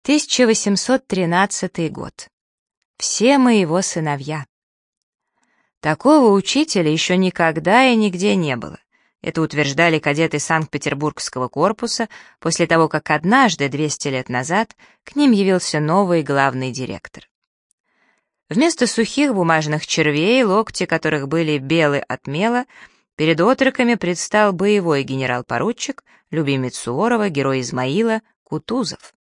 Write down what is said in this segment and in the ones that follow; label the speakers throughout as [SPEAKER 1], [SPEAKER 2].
[SPEAKER 1] 1813 год. Все мы его сыновья. Такого учителя еще никогда и нигде не было. Это утверждали кадеты Санкт-Петербургского корпуса после того, как однажды, 200 лет назад, к ним явился новый главный директор. Вместо сухих бумажных червей, локти которых были белы от мела, перед отроками предстал боевой генерал-поручик, любимец Суворова, герой Измаила, Кутузов.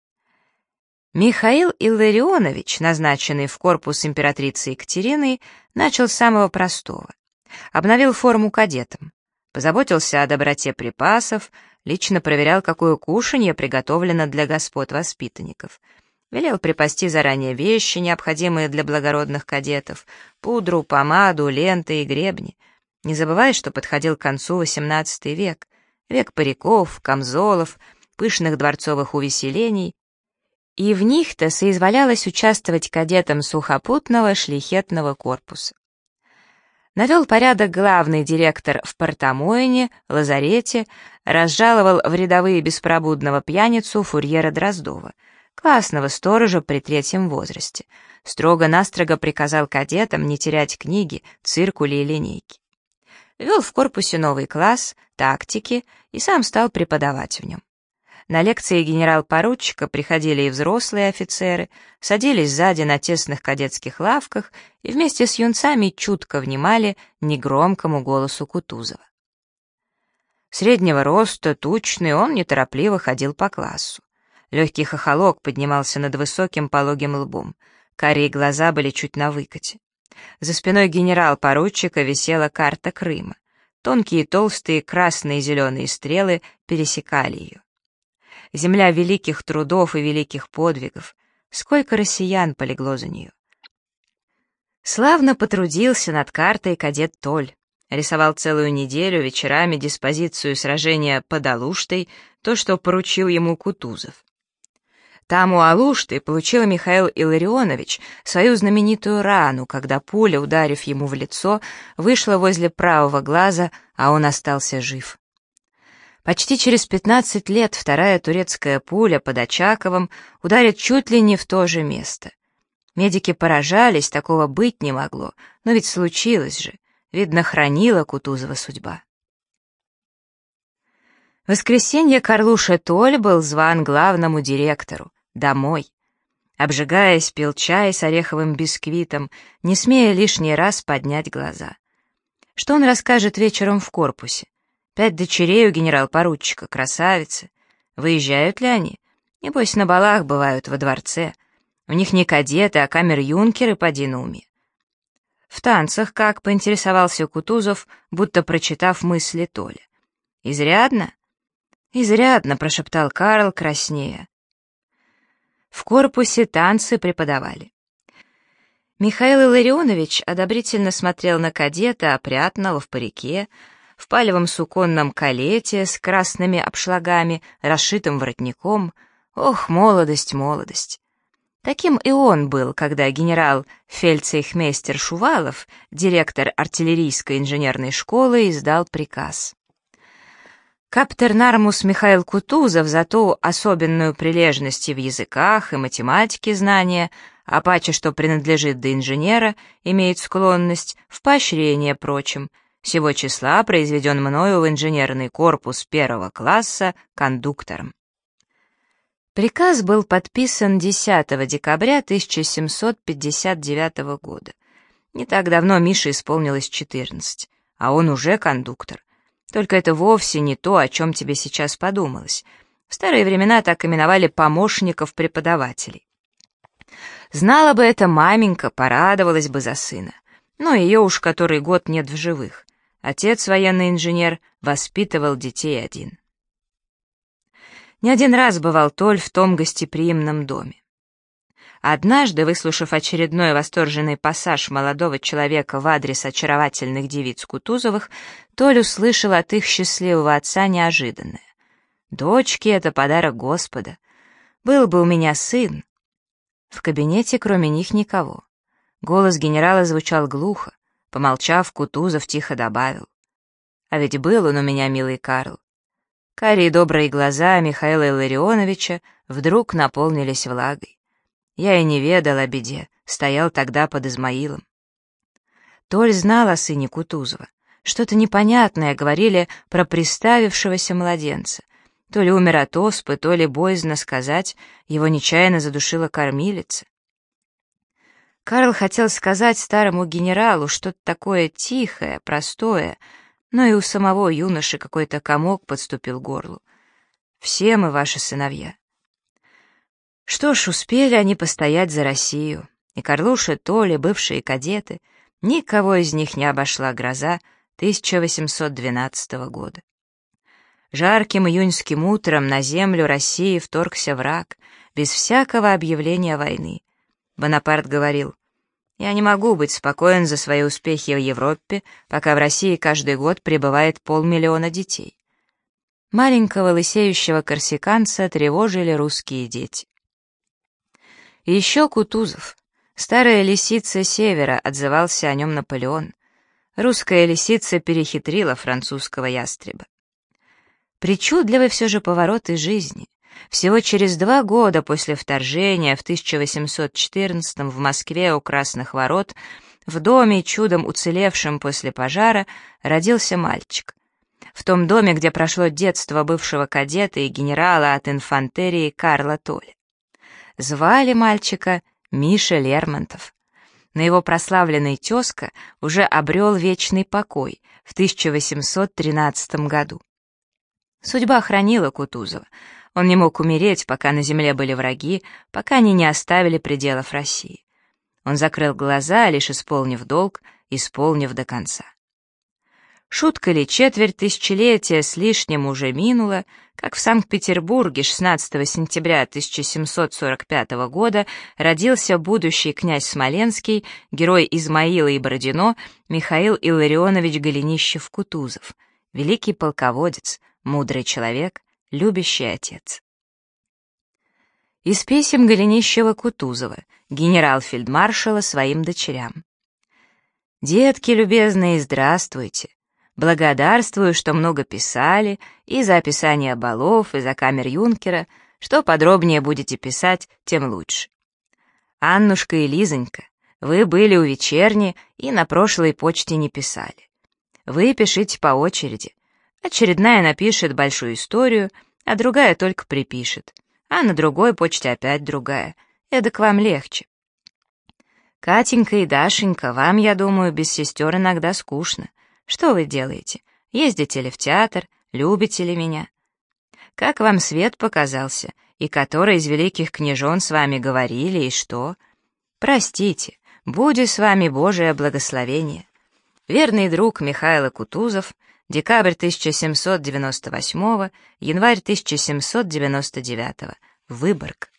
[SPEAKER 1] Михаил Илларионович, назначенный в корпус императрицы Екатерины, начал с самого простого. Обновил форму кадетам, позаботился о доброте припасов, лично проверял, какое кушанье приготовлено для господ-воспитанников, велел припасти заранее вещи, необходимые для благородных кадетов, пудру, помаду, ленты и гребни. Не забывай, что подходил к концу XVIII век, век париков, камзолов, пышных дворцовых увеселений, и в них-то соизволялось участвовать кадетам сухопутного шлихетного корпуса. Навел порядок главный директор в Портомоине, лазарете, разжаловал в рядовые беспробудного пьяницу Фурьера Дроздова, классного сторожа при 3-м возрасте, строго-настрого приказал кадетам не терять книги, циркули и линейки. Ввел в корпусе новый класс, тактики, и сам стал преподавать в нем. На лекции генерал-поручика приходили и взрослые офицеры, садились сзади на тесных кадетских лавках и вместе с юнцами чутко внимали негромкому голосу Кутузова. Среднего роста, тучный, он неторопливо ходил по классу. Легкий хохолок поднимался над высоким пологим лбом, карие глаза были чуть на выкате. За спиной генерал-поручика висела карта Крыма. Тонкие толстые красные и зеленые стрелы пересекали ее. Земля великих трудов и великих подвигов. Сколько россиян полегло за нее. Славно потрудился над картой кадет Толь. Рисовал целую неделю вечерами диспозицию сражения под Алуштой, то, что поручил ему Кутузов. Там у Алушты получил Михаил Илларионович свою знаменитую рану, когда пуля, ударив ему в лицо, вышла возле правого глаза, а он остался жив. Почти через 15 лет вторая турецкая пуля под Очаковом ударит чуть ли не в то же место. Медики поражались, такого быть не могло, но ведь случилось же, видно, хранила Кутузова судьба. В воскресенье Карлуша Толь был зван главному директору, домой. Обжигаясь, пил чай с ореховым бисквитом, не смея лишний раз поднять глаза. Что он расскажет вечером в корпусе? 5 дочерей у генерал-поручика, красавицы. Выезжают ли они? Небось, на балах бывают во дворце. У них не кадеты, а камер-юнкеры поди на уме. В танцах как, поинтересовался Кутузов, будто прочитав мысли Толя. «Изрядно?» «Изрядно», — прошептал Карл, краснея. В корпусе танцы преподавали. Михаил Илларионович одобрительно смотрел на кадета, опрятного, в парике, в палевом суконном калете с красными обшлагами, расшитым воротником. Ох, молодость, молодость! Таким и он был, когда генерал-фельдцейхмейстер Шувалов, директор артиллерийской инженерной школы, издал приказ. Каптернармус Михаил Кутузов за ту особенную прилежность и в языках, и математике знания, а паче, что принадлежит до инженера, имеет склонность в поощрение прочим, сего числа произведен мною в инженерный корпус 1-го класса кондуктором. Приказ был подписан 10 декабря 1759 года. Не так давно Мише исполнилось 14, а он уже кондуктор. Только это вовсе не то, о чем тебе сейчас подумалось. В старые времена так именовали помощников преподавателей. Знала бы это маменька, порадовалась бы за сына. Но ее уж который год нет в живых. Отец, военный инженер, воспитывал детей один. Не один раз бывал Толь в том гостеприимном доме. Однажды, выслушав очередной восторженный пассаж молодого человека в адрес очаровательных девиц Кутузовых, Толь услышал от их счастливого отца неожиданное. «Дочки — это подарок Господа. Был бы у меня сын». В кабинете кроме них никого. Голос генерала звучал глухо. Помолчав, Кутузов тихо добавил. «А ведь был он у меня, милый Карл. Карие добрые глаза Михаила Илларионовича вдруг наполнились влагой. Я и не ведал о беде, стоял тогда под Измаилом. Толь знал о сыне Кутузова. Что-то непонятное говорили про приставившегося младенца. То ли умер от оспы, то ли, боязно сказать, его нечаянно задушила кормилица. Карл хотел сказать старому генералу что-то такое тихое, простое, но и у самого юноши какой-то комок подступил к горлу. «Все мы ваши сыновья». Что ж, успели они постоять за Россию, и Карлуша, Толя, бывшие кадеты, никого из них не обошла гроза 1812 года. Жарким июньским утром на землю России вторгся враг, без всякого объявления войны. Бонапарт говорил: «Я не могу быть спокоен за свои успехи в Европе, пока в России каждый год прибывает 500 000 детей». Маленького лысеющего корсиканца тревожили русские дети. И еще Кутузов. Старая лисица севера, отзывался о нем Наполеон. Русская лисица перехитрила французского ястреба. Причудливый все же поворот из жизни. Всего через 2 года после вторжения в 1814 в Москве у Красных Ворот в доме, чудом уцелевшем после пожара, родился мальчик. В том доме, где прошло детство бывшего кадета и генерала от инфантерии Карла Толя. Звали мальчика Миша Лермонтов. Но его прославленный тезка уже обрел вечный покой в 1813 году. Судьба хранила Кутузова. Он не мог умереть, пока на земле были враги, пока они не оставили пределов России. Он закрыл глаза, лишь исполнив долг, исполнив до конца. Шутка ли, четверть тысячелетия с лишним уже минула, как в Санкт-Петербурге 16 сентября 1745 года родился будущий князь Смоленский, герой Измаила и Бородино Михаил Илларионович Голенищев-Кутузов, великий полководец, мудрый человек, любящий отец. Из писем Голенищева-Кутузова, генерал-фельдмаршала своим дочерям. «Детки любезные, здравствуйте! Благодарствую, что много писали, и за описание балов, и за камер юнкера, что подробнее будете писать, тем лучше. Аннушка и Лизонька, вы были у вечерни и на прошлой почте не писали. Вы пишите по очереди. Очередная напишет большую историю, а другая только припишет, а на другой почте опять другая. Эдак вам легче. Катенька и Дашенька, вам, я думаю, без сестер иногда скучно. Что вы делаете? Ездите ли в театр? Любите ли меня? Как вам свет показался? И который из великих княжон с вами говорили, и что? Простите, буди с вами Божие благословение. Верный друг Михаила Кутузов, декабрь 1798, январь 1799, Выборг.